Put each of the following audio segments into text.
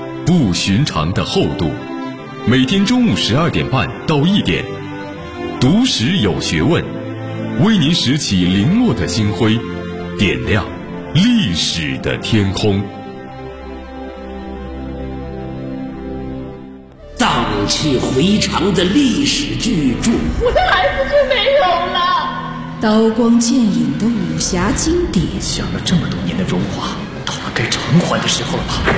不寻常的厚度。每天中午12点半到1点，读史有学问，为您拾起零落的星辉，点亮历史的天空。 荡气回肠的历史巨著， 我的孩子就没有了。 刀光剑影的武侠经典， 想了这么多年的荣华，到了该偿还的时候了吧？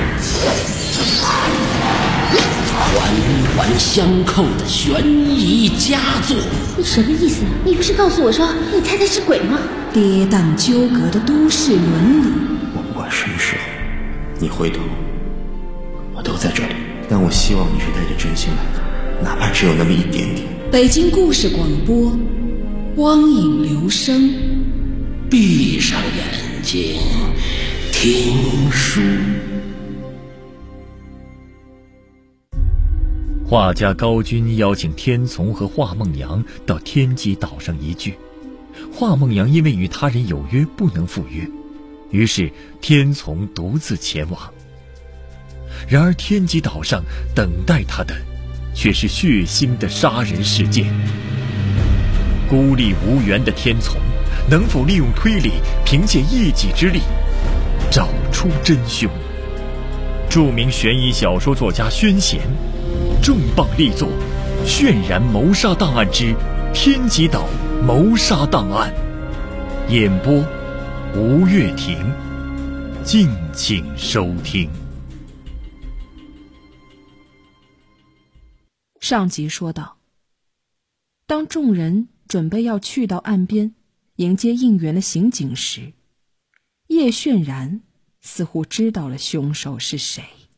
环环相扣的悬疑佳作。 你什么意思？你不是告诉我说你太太是鬼吗？ 跌宕纠葛的都市伦理。 我不管什么时候你回头，我都在这里，但我希望你是带着真心来的，哪怕只有那么一点点。 北京故事广播，光影留声。 闭上眼睛听书。 画家高钧邀请天从和华梦阳到天极岛上一聚，华梦阳因为与他人有约不能赴约，于是天从独自前往。然而天极岛上等待他的却是血腥的杀人事件。孤立无援的天从能否利用推理，凭借一己之力找出真凶？著名悬疑小说作家宣贤重磅力作《渲染谋杀档案之天极岛谋杀档案》，演播吴月婷，敬请收听。 上集说到，当众人准备要去到岸边迎接应援的刑警时，叶渲然似乎知道了凶手是谁。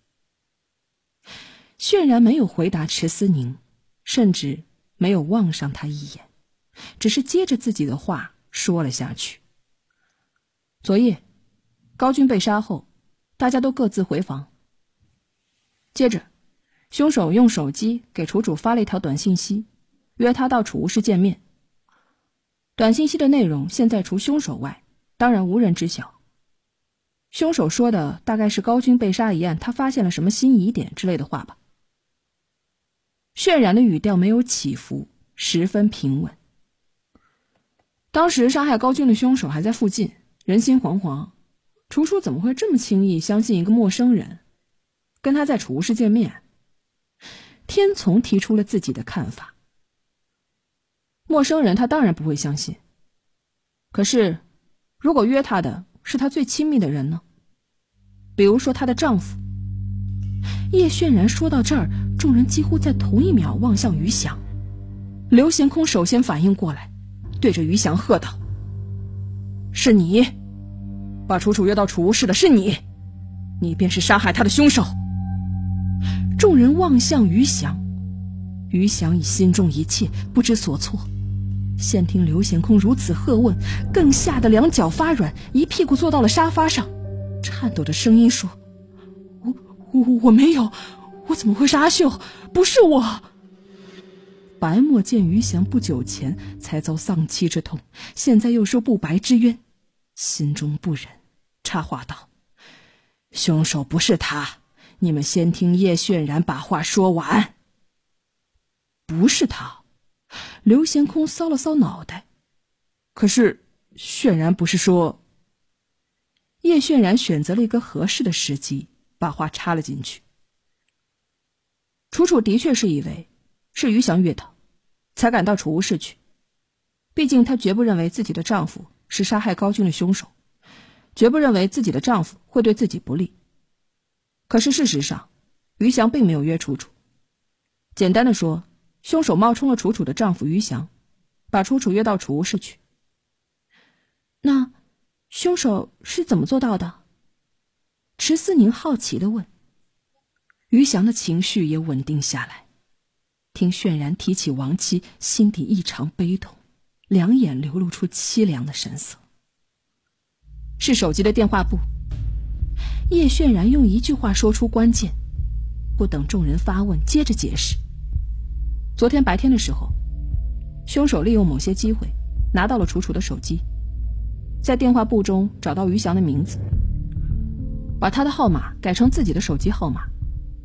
渲然没有回答迟思宁，甚至没有望上他一眼，只是接着自己的话说了下去。昨夜高钧被杀后，大家都各自回房。接着凶手用手机给楚楚发了一条短信息，约他到储物室见面。短信息的内容现在除凶手外，当然无人知晓。凶手说的大概是高钧被杀一案他发现了什么新疑点之类的话吧。渲染的语调没有起伏，十分平稳。当时杀害高钧的凶手还在附近，人心惶惶，楚楚怎么会这么轻易相信一个陌生人，跟他在储物室见面？天从提出了自己的看法。陌生人他当然不会相信，可是如果约他的是他最亲密的人呢？比如说她的丈夫。叶渲然说到这儿，众人几乎在同一秒望向于翔。刘贤空首先反应过来，对着于翔喝道：是你把楚楚约到储物室的，是你，你便是杀害他的凶手。众人望向于翔，于翔已心中一切，不知所措。先听刘贤空如此喝问，更吓得两脚发软，一屁股坐到了沙发上，颤抖的声音说：我没有，我怎么会是阿秀？不是我。白墨见于翔不久前才遭丧妻之痛，现在又受不白之冤，心中不忍，插话道：凶手不是他，你们先听叶渲然把话说完。不是他。刘贤空搔了搔脑袋，可是渲然不是说……叶渲然选择了一个合适的时机，把话插了进去。楚楚的确是以为是于翔约她，才赶到储物室去。毕竟她绝不认为自己的丈夫是杀害高钧的凶手，绝不认为自己的丈夫会对自己不利。可是事实上，于翔并没有约楚楚。简单的说，凶手冒充了楚楚的丈夫于翔，把楚楚约到储物室去。那凶手是怎么做到的？迟思宁好奇地问。于翔的情绪也稳定下来，听渲然提起亡妻，心底异常悲痛，两眼流露出凄凉的神色。是手机的电话簿。叶渲然用一句话说出关键，不等众人发问，接着解释。昨天白天的时候，凶手利用某些机会拿到了楚楚的手机，在电话簿中找到于翔的名字，把他的号码改成自己的手机号码，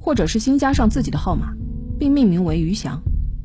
或者是新加上自己的号码，并命名为于翔。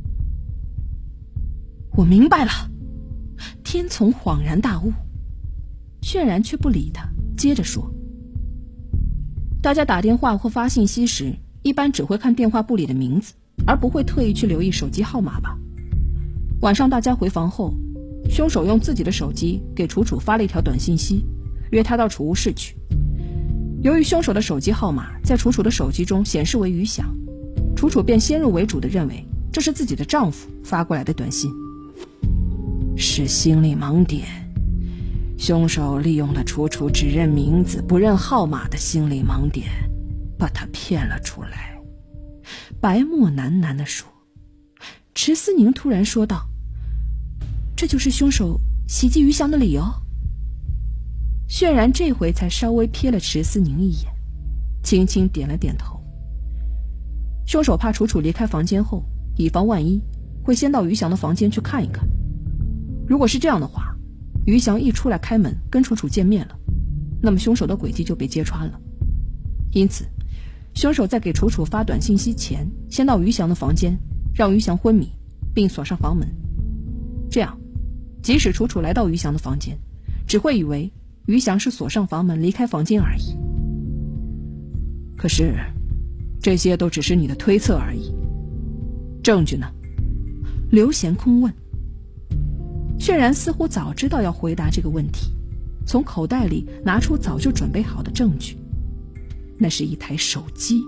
我明白了。天从恍然大悟，渲然却不理他，接着说：大家打电话或发信息时，一般只会看电话簿里的名字，而不会特意去留意手机号码吧。晚上大家回房后，凶手用自己的手机给楚楚发了一条短信息，约他到储物室去。由于凶手的手机号码在楚楚的手机中显示为于翔，楚楚便先入为主地认为这是自己的丈夫发过来的短信。是心理盲点，凶手利用了楚楚只认名字不认号码的心理盲点，把她骗了出来。白沫喃喃地说。池思宁突然说道：这就是凶手袭击于翔的理由？渲然这回才稍微瞥了池思宁一眼，轻轻点了点头。凶手怕楚楚离开房间后，以防万一，会先到于翔的房间去看一看。如果是这样的话，于翔一出来开门跟楚楚见面了，那么凶手的诡计就被揭穿了。因此，凶手在给楚楚发短信息前，先到于翔的房间，让于翔昏迷，并锁上房门。这样，即使楚楚来到于翔的房间，只会以为于翔是锁上房门离开房间而已。可是，这些都只是你的推测而已。证据呢？刘贤空问。渲然似乎早知道要回答这个问题，从口袋里拿出早就准备好的证据，那是一台手机。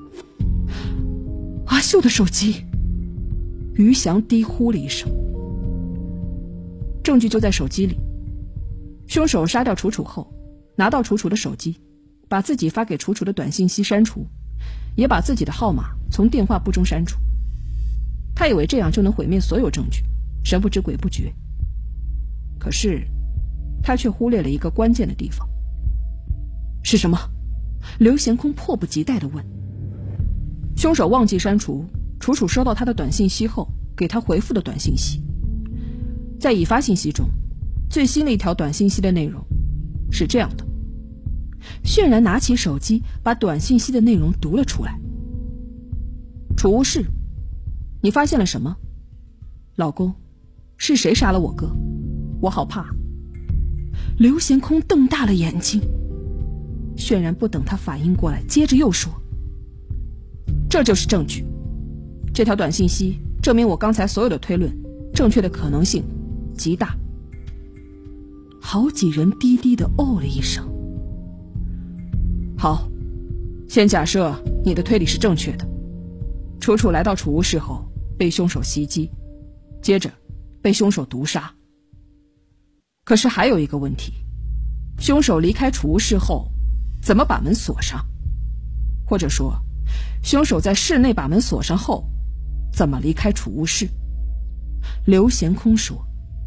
阿秀的手机。于翔低呼了一声。证据就在手机里。凶手杀掉楚楚后，拿到楚楚的手机，把自己发给楚楚的短信息删除，也把自己的号码从电话簿中删除。他以为这样就能毁灭所有证据，神不知鬼不觉。可是他却忽略了一个关键的地方。是什么？刘贤空迫不及待地问。凶手忘记删除楚楚收到他的短信息后给他回复的短信息。在已发信息中，最新的一条短信息的内容是这样的。渲然拿起手机把短信息的内容读了出来。储物室，你发现了什么？老公，是谁杀了我哥？我好怕。刘贤空瞪大了眼睛。渲然不等他反应过来，接着又说：这就是证据。这条短信息证明我刚才所有的推论正确的可能性极大。好几人低低地哦了一声。好，先假设你的推理是正确的。楚楚来到储物室后被凶手袭击，接着被凶手毒杀。可是还有一个问题，凶手离开储物室后怎么把门锁上？或者说，凶手在室内把门锁上后怎么离开储物室？刘贤空说，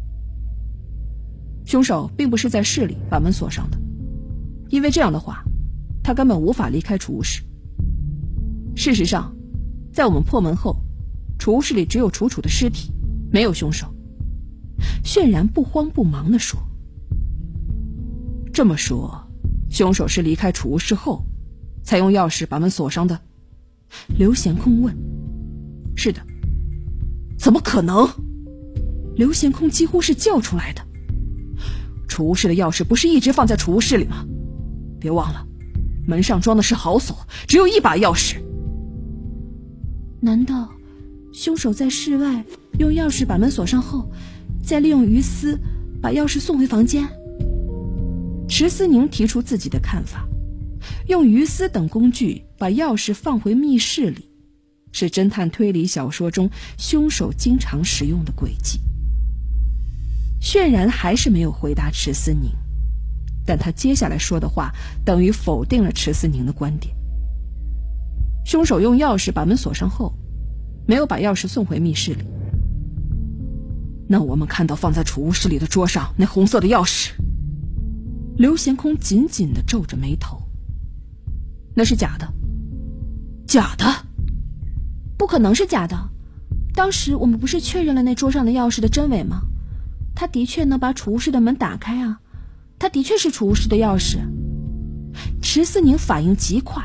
凶手并不是在室里把门锁上的，因为这样的话他根本无法离开储物室。事实上，在我们破门后，储物室里只有楚楚的尸体，没有凶手。渲然不慌不忙地说。这么说，凶手是离开储物室后才用钥匙把门锁上的？刘贤空问。是的。怎么可能？刘贤空几乎是叫出来的。储物室的钥匙不是一直放在储物室里吗？别忘了，门上装的是好锁，只有一把钥匙。难道凶手在室外用钥匙把门锁上后，再利用鱼丝把钥匙送回房间？池思宁提出自己的看法，用鱼丝等工具把钥匙放回密室里，是侦探推理小说中凶手经常使用的诡计。渲然还是没有回答池思宁，但他接下来说的话等于否定了池思宁的观点。凶手用钥匙把门锁上后，没有把钥匙送回密室里。那我们看到放在储物室里的桌上那红色的钥匙，刘贤空紧紧地皱着眉头。那是假的。假的？不可能是假的。当时我们不是确认了那桌上的钥匙的真伪吗？他的确能把储物室的门打开啊，他的确是储物室的钥匙。池思宁反应极快，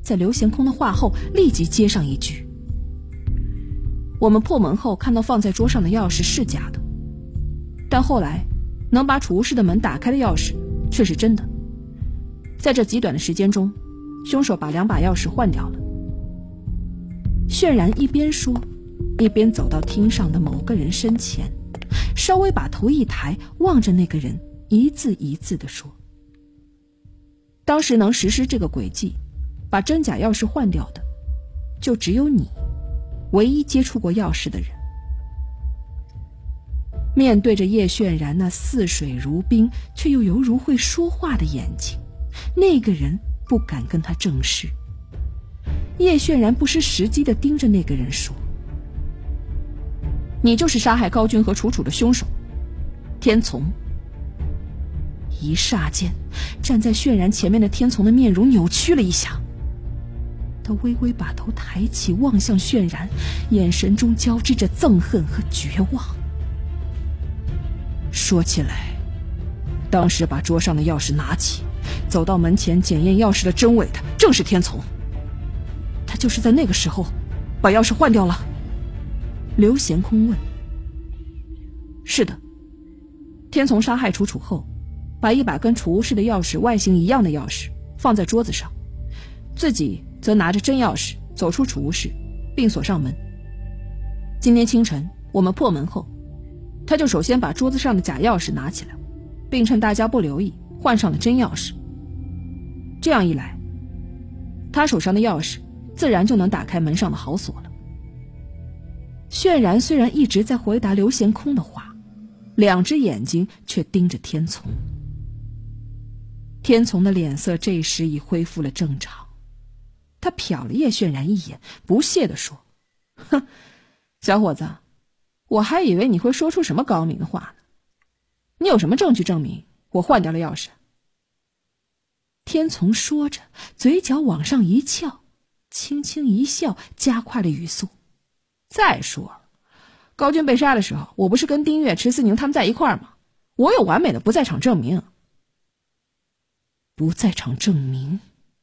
在刘贤空的话后立即接上一句：我们破门后看到放在桌上的钥匙是假的，但后来能把储物室的门打开的钥匙却是真的。在这极短的时间中，凶手把2把钥匙换掉了。渲然一边说，一边走到厅上的某个人身前，稍微把头一抬，望着那个人，一字一字地说：当时能实施这个诡计，把真假钥匙换掉的，就只有你，唯一接触过钥匙的人。面对着叶渲然那似水如冰却又犹如会说话的眼睛，那个人不敢跟他正视。叶渲然不失时机地盯着那个人说：你就是杀害高君和楚楚的凶手，天从。一霎间，站在渲然前面的天从的面容扭曲了一下，他微微把头抬起，望向渲然，眼神中交织着憎恨和绝望。说起来，当时把桌上的钥匙拿起，走到门前检验钥匙的真伪的正是天从，他就是在那个时候把钥匙换掉了。刘贤空问：是的，天从杀害楚楚后，把一把跟储物室的钥匙外形一样的钥匙放在桌子上，自己则拿着真钥匙走出储物室并锁上门。今天清晨我们破门后，他就首先把桌子上的假钥匙拿起来，并趁大家不留意换上了真钥匙。这样一来，他手上的钥匙自然就能打开门上的好锁了。渲然虽然一直在回答刘贤空的话，两只眼睛却盯着天从。天从的脸色这时已恢复了正常，他瞟了叶渲然一眼，不屑地说：哼，小伙子，我还以为你会说出什么高明的话呢。你有什么证据证明我换掉了钥匙？天从说着，嘴角往上一翘，轻轻一笑，加快了语速。再说，高君被杀的时候，我不是跟丁月、池思宁他们在一块儿吗？我有完美的不在场证明。不在场证明？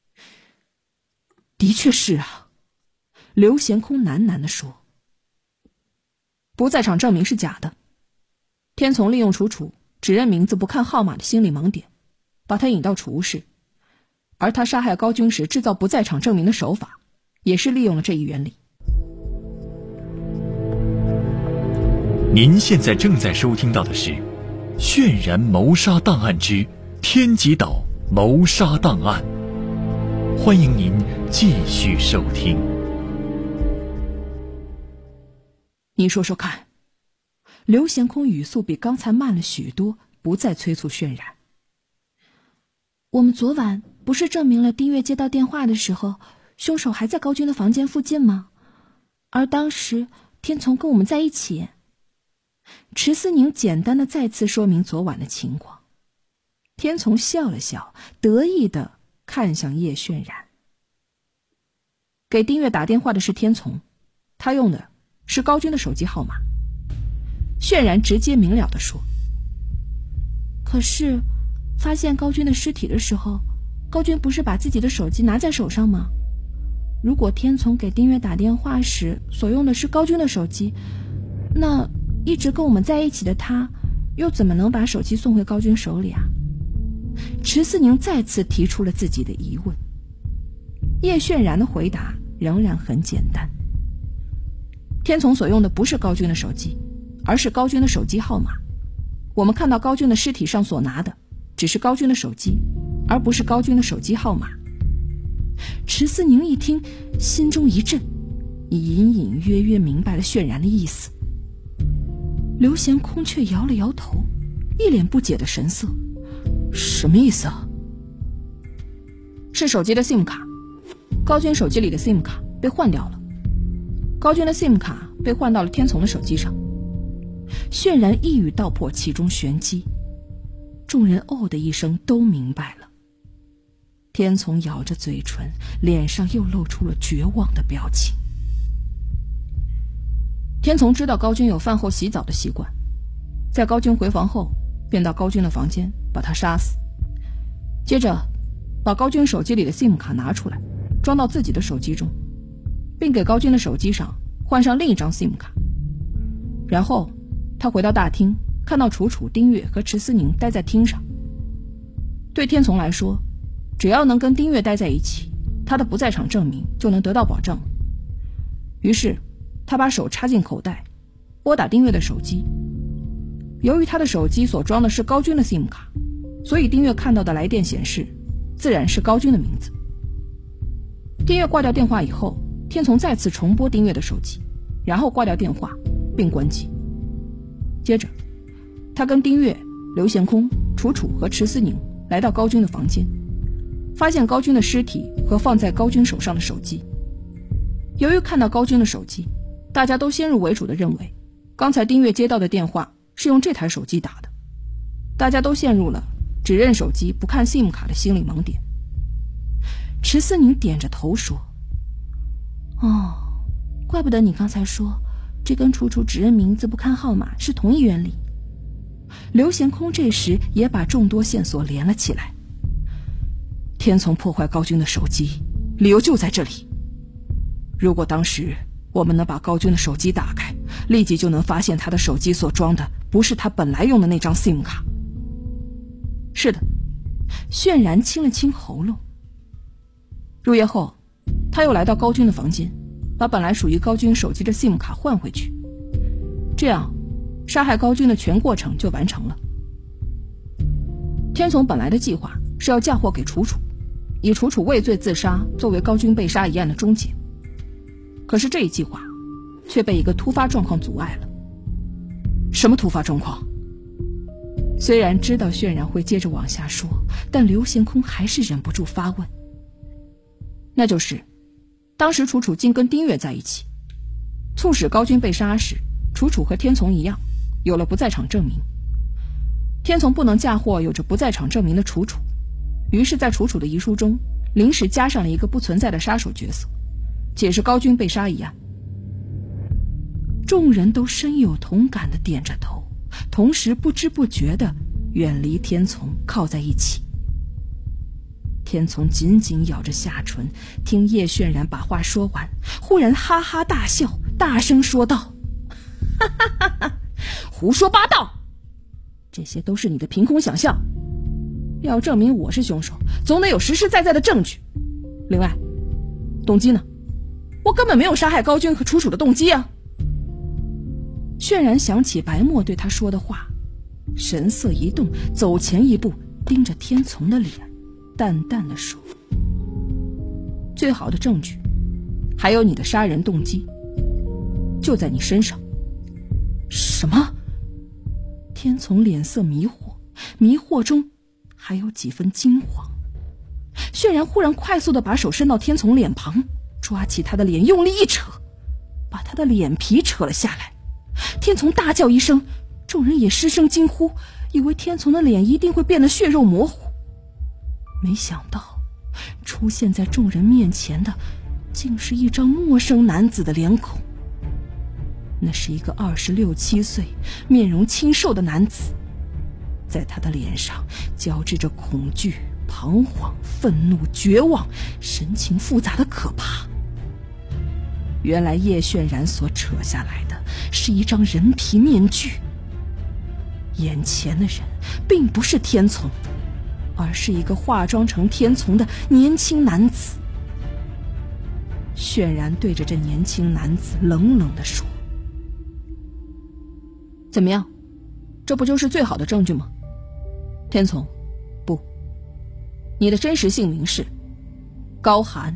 的确是啊，刘贤空喃喃地说。不在场证明是假的，天从利用楚楚只认名字不看号码的心理盲点，把他引到储物室，而他杀害高君时制造不在场证明的手法，也是利用了这一原理。 您现在正在收听到的是《渲然谋杀档案之天极岛谋杀档案》，欢迎您继续收听。 你说说看。刘贤空语速比刚才慢了许多，不再催促渲然。 我们昨晚不是证明了丁月接到电话的时候，凶手还在高君的房间附近吗？而当时天从跟我们在一起。 池思宁简单的再次说明昨晚的情况。天从笑了笑，得意地看向叶渲然。给丁月打电话的是天从，他用的是高君的手机号码。渲然直接明了地说。 可是发现高君的尸体的时候，高君不是把自己的手机拿在手上吗？如果天从给丁月打电话时所用的是高君的手机，那一直跟我们在一起的他又怎么能把手机送回高君手里啊？ 池思宁再次提出了自己的疑问。叶渲然的回答仍然很简单。天从所用的不是高君的手机，而是高君的手机号码。我们看到高君的尸体上所拿的只是高君的手机，而不是高君的手机号码。池思宁一听，心中一震，隐隐约约明白了渲然的意思。刘贤空却摇了摇头，一脸不解的神色。什么意思啊？是手机的 SIM 卡，高君手机里的 SIM 卡被换掉了，高君的 SIM 卡被换到了天从的手机上。渲然一语道破其中玄机，众人哦的一声都明白了。天从咬着嘴唇，脸上又露出了绝望的表情。天从知道高君有饭后洗澡的习惯，在高君回房后便到高君的房间把他杀死，接着把高君手机里的 SIM 卡拿出来， 装到自己的手机中，并给高军的手机上换上另一张 SIM 卡。然后他回到大厅，看到楚楚、丁月和池思宁待在厅上。对天从来说，只要能跟丁月待在一起，他的不在场证明就能得到保证。于是他把手插进口袋，拨打丁月的手机。由于他的手机所装的是高军的 SIM 卡，所以丁月看到的来电显示自然是高军的名字。丁月挂掉电话以后，天从再次重拨丁月的手机，然后挂掉电话并关机。接着他跟丁月、刘贤空、楚楚和池思宁来到高军的房间，发现高军的尸体和放在高军手上的手机。由于看到高军的手机，大家都先入为主地认为刚才丁月接到的电话是用这台手机打的，大家都陷入了只认手机不看 SIM 卡的心理盲点。池思宁点着头说：哦，怪不得你刚才说这跟楚楚只认名字不看号码是同一原理。刘贤空这时也把众多线索连了起来。天从破坏高军的手机，理由就在这里。如果当时我们能把高军的手机打开，立即就能发现他的手机所装的不是他本来用的那张 SIM 卡。是的，渲然清了清喉咙。入夜后，他又来到高军的房间，把本来属于高军手机的 SIM 卡换回去，这样杀害高军的全过程就完成了。天从本来的计划是要嫁祸给楚楚，以楚楚畏罪自杀作为高军被杀一案的终结。可是这一计划却被一个突发状况阻碍了。什么突发状况？虽然知道渲然会接着往下说，但刘贤空还是忍不住发问。那就是当时楚楚竟跟丁月在一起，促使高军被杀时，楚楚和天从一样有了不在场证明。天从不能嫁祸有着不在场证明的楚楚，于是在楚楚的遗书中临时加上了一个不存在的杀手角色，解释高军被杀一案。众人都深有同感地点着头，同时不知不觉地远离天从，靠在一起。天从紧紧咬着下唇，听叶渲然把话说完，忽然哈哈大笑，大声说道：哈哈哈哈，胡说八道，这些都是你的凭空想象。要证明我是凶手，总得有实实在在的证据。另外，动机呢？我根本没有杀害高军和楚楚的动机啊。渲然想起白墨对他说的话，神色一动，走前一步，盯着天从的脸，淡淡地说：最好的证据还有你的杀人动机就在你身上。什么？天从脸色迷惑，迷惑中还有几分惊慌。渲然忽然快速地把手伸到天从脸庞，抓起他的脸用力一扯，把他的脸皮扯了下来。天从大叫一声，众人也失声惊呼，以为天从的脸一定会变得血肉模糊。没想到出现在众人面前的竟是一张陌生男子的脸孔。那是一个26、27岁面容清瘦的男子，在他的脸上交织着恐惧、彷徨、愤怒、绝望，神情复杂的可怕。原来叶渲然所扯下来的是一张人皮面具，眼前的人并不是天从，而是一个化妆成天从的年轻男子。渲然对着这年轻男子冷冷地说：怎么样，这不就是最好的证据吗？天从，不，你的真实姓名是高寒。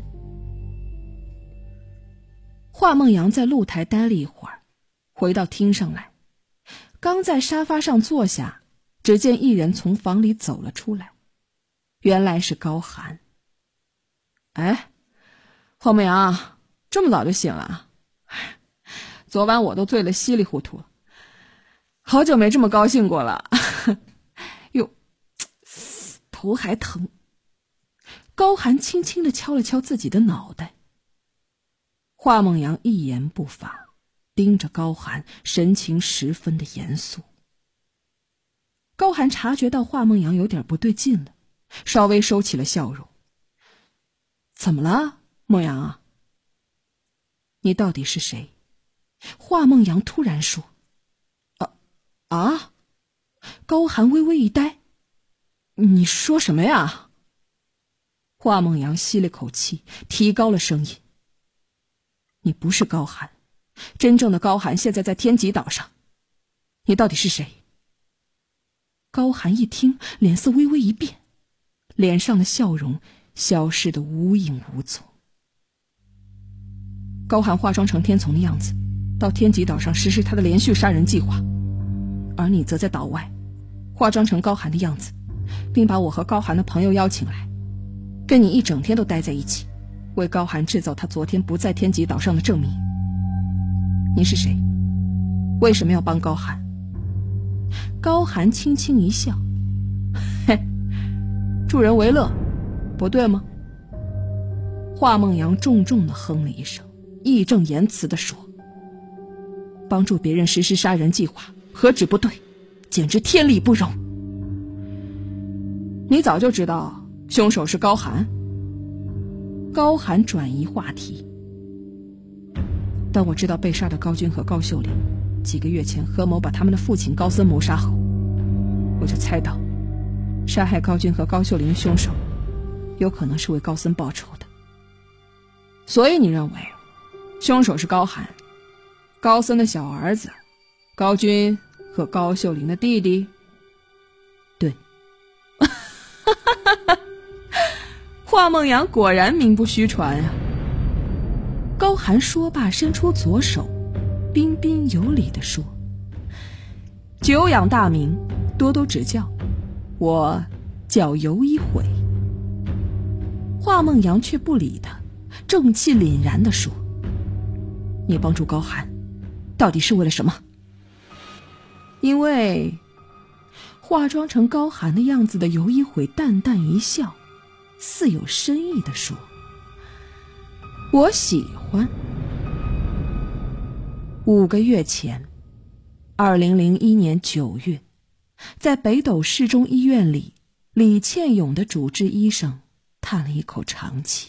华梦阳在露台待了一会儿，回到厅上来，刚在沙发上坐下，只见一人从房里走了出来，原来是高寒。哎，华梦阳，这么早就醒了？昨晚我都醉得稀里糊涂了，好久没这么高兴过了。哟，头还疼。高寒轻轻地敲了敲自己的脑袋。华梦阳一言不发，盯着高寒，神情十分的严肃。高寒察觉到华梦阳有点不对劲了，稍微收起了笑容。怎么了？ 孟阳啊，你到底是谁？华梦阳突然说。高寒微微一呆，你说什么呀？华梦阳吸了口气，提高了声音，你不是高寒，真正的高寒现在在天极岛上，你到底是谁？高寒一听，脸色微微一变，脸上的笑容消失得无影无踪。高寒化妆成天从的样子，到天极岛上实施他的连续杀人计划，而你则在岛外化妆成高寒的样子，并把我和高寒的朋友邀请来，跟你一整天都待在一起，为高寒制造他昨天不在天极岛上的证明。你是谁？为什么要帮高寒？高寒轻轻一笑，嘿，助人为乐，不对吗？华梦阳重重地哼了一声，义正言辞地说，帮助别人实施杀人计划，何止不对，简直天理不容。你早就知道凶手是高寒？高寒转移话题。当我知道被杀的高军和高秀玲几个月前合谋把他们的父亲高森谋杀后，我就猜到杀害高军和高秀玲的凶手有可能是为高森报仇的。所以你认为凶手是高寒，高森的小儿子高军和高秀玲的弟弟？对。华梦阳果然名不虚传啊。高寒说罢，伸出左手，彬彬有礼地说，久仰大名，多多指教，我叫尤一悔。华梦阳却不理他，正气凛然地说，你帮助高寒到底是为了什么？因为化妆成高寒的样子的尤一悔淡淡一笑，似有深意地说，我喜欢。5个月前，2001年9月，在北斗市中医院里，李倩勇的主治医生叹了一口长气。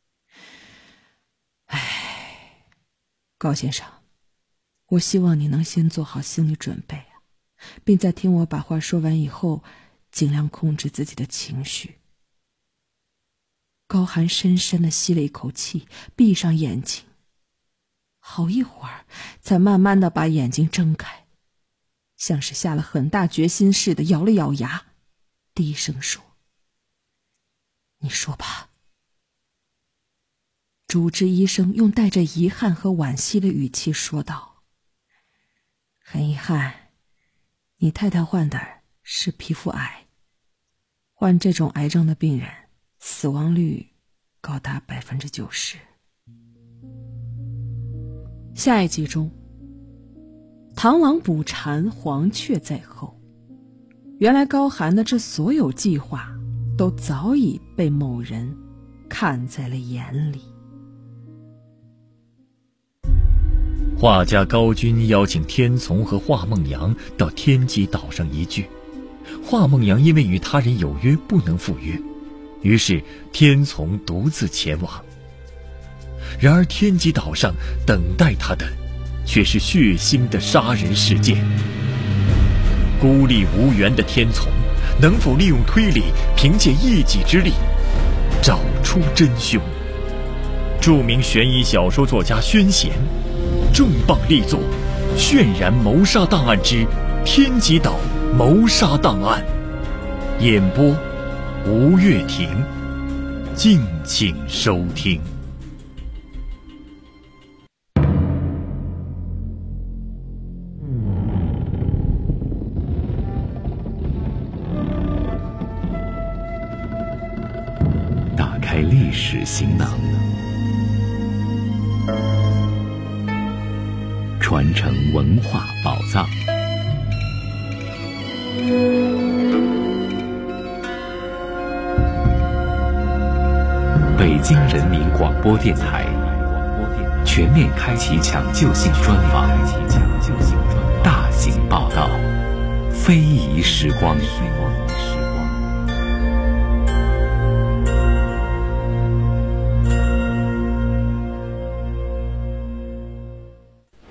高先生，我希望你能先做好心理准备啊，并在听我把话说完以后，尽量控制自己的情绪。高寒深深地吸了一口气，闭上眼睛，好一会儿才慢慢地把眼睛睁开，像是下了很大决心似的咬了咬牙，低声说，你说吧。主治医生用带着遗憾和惋惜的语气说道，很遗憾，你太太患的是皮肤癌，患这种癌症的病人死亡率高达90%。下一集中，螳螂捕蝉，黄雀在后。原来高寒的这所有计划都早已被某人看在了眼里。 画家高军邀请天从和华梦阳到天极岛上一聚，华梦阳因为与他人有约不能赴约，于是天从独自前往。然而天极岛上等待他的却是血腥的杀人事件。孤立无援的天从能否利用推理，凭借一己之力找出真凶？著名悬疑小说作家宣贤重磅力作《渲染谋杀档案之天极岛谋杀档案》，演播吴月婷，敬请收听。 打开历史行囊，传承文化宝藏。北京人民广播电台全面开启抢救性专访，大型报道，非遗时光。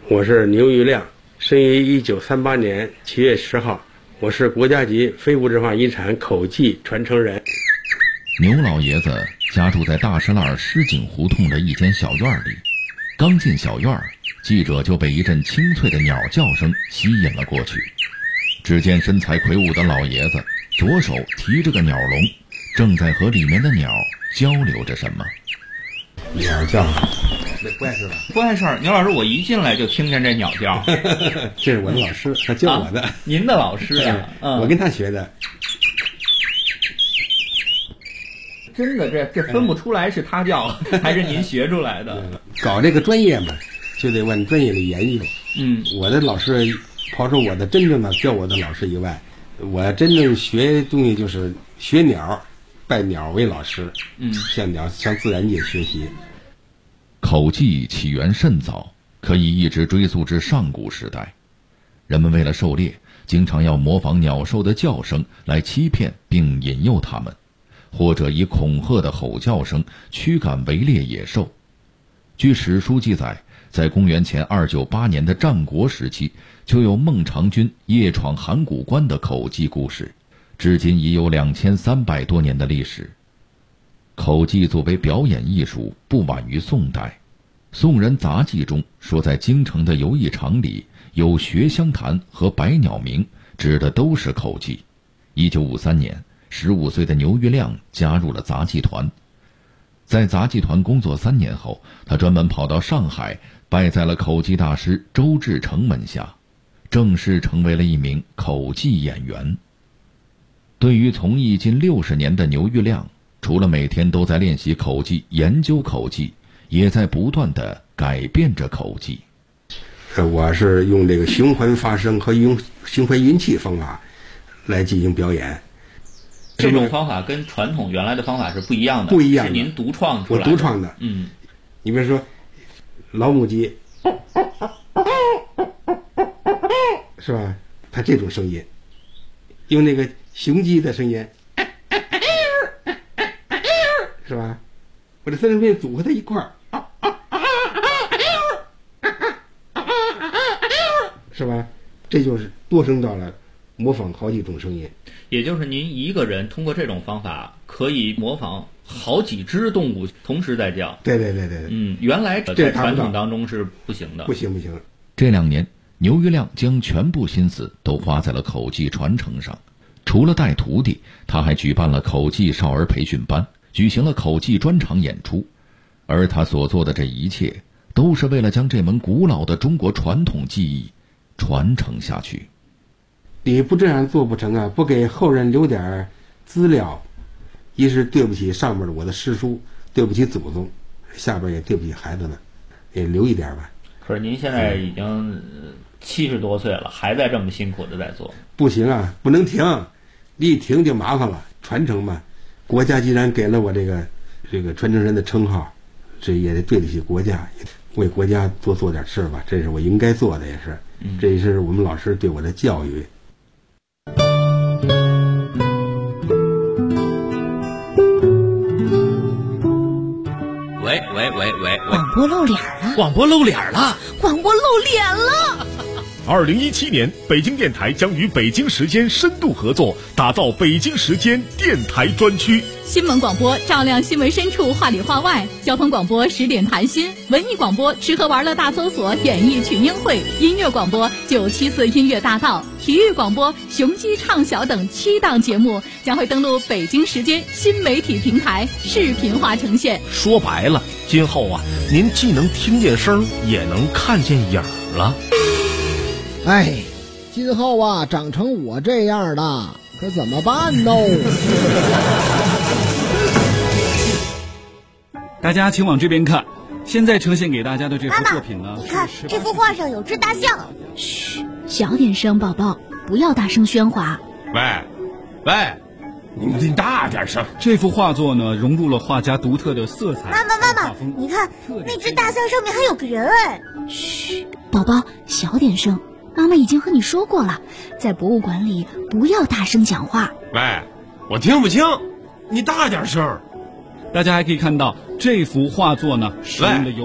我是牛玉亮，生于1938年7月10号，我是国家级非物质文化遗产口技传承人。 牛老爷子家住在大石栏狮井胡同的一间小院里，刚进小院，记者就被一阵清脆的鸟叫声吸引了过去。只见身材魁梧的老爷子左手提着个鸟笼，正在和里面的鸟交流着什么。 鸟叫，不碍事吧？ 不碍事。牛老师，我一进来就听见这鸟叫。 这是我的老师，他教我的。 您的老师啊？ 我跟他学的。 真的，这分不出来是他教还是您学出来的。 搞这个专业嘛，就得往专业里研究。我的老师，刨出我的真正的教我的老师以外，我真正学东西就是学鸟，拜鸟为老师。向自然界学习。 口技起源甚早，可以一直追溯至上古时代。人们为了狩猎，经常要模仿鸟兽的叫声来欺骗并引诱它们，或者以恐吓的吼叫声驱赶围猎野兽。据史书记载，在公元前298年的战国时期，就有孟尝君夜闯函谷关的口技故事，至今已有2300多年的历史。口技作为表演艺术，不晚于宋代。宋人杂记中说，在京城的游艺场里有学香坛和百鸟鸣，指的都是口技。1953年，15岁的牛玉亮加入了杂技团。在杂技团工作3年后，他专门跑到上海，拜在了口技大师周志成门下，正式成为了一名口技演员。对于从艺近60年的牛玉亮，除了每天都在练习口技、研究口技，也在不断地改变着口技。 我是用这个循环发声和用循环运气方法来进行表演。 这种方法跟传统原来的方法是不一样的， 不一样的， 是您独创出来的。 我独创的。你比如说老母鸡，是吧？它这种声音，用那个雄鸡的声音。是吧？我这3声变组合在一块儿，是吧？这就是多声道了，模仿好几种声音。 也就是您一个人通过这种方法，可以模仿好几只动物同时在叫。 对。 原来在传统当中是不行的。不行。 这2年，牛玉亮将全部心思都花在了口技传承上。除了带徒弟，他还举办了口技少儿培训班，举行了口技专场演出，而他所做的这一切，都是为了将这门古老的中国传统技艺传承下去。 你不这样做不成啊！不给后人留点资料，一是对不起上面的我的师叔，对不起祖宗，下边也对不起孩子们，也留一点吧。 可是您现在已经70多岁了，还在这么辛苦的在做。 不行啊，不能停，你一停就麻烦了。传承嘛，国家既然给了我这个传承人的称号，这也得对得起国家，为国家多做点事吧，这是我应该做的，也是，这也是我们老师对我的教育。 喂，广播露脸了！ 广播露脸了 ！2017年，北京电台将与北京时间深度合作，打造北京时间电台专区。 新闻广播照亮新闻深处，话里话外；交通广播10点谈心；文艺广播吃喝玩乐大搜索，演艺群英会；音乐广播974音乐大道；体育广播雄鸡唱晓等7档节目将会登陆北京时间新媒体平台，视频化呈现。 说白了，今后啊，您既能听见声，也能看见影了。 哎，今后啊，长成我这样的，可怎么办呢？ 大家请往这边看，现在呈现给大家的这幅作品呢， 你看这幅画上有只大象。 嘘，小点声，宝宝，不要大声喧哗。 喂，你大点声。 这幅画作呢，融入了画家独特的色彩。 妈妈，你看那只大象上面还有个人哎。 嘘，宝宝，小点声。妈妈已经和你说过了，在博物馆里不要大声讲话。 喂，我听不清，你大点声。 大家还可以看到这幅画作呢，使用的油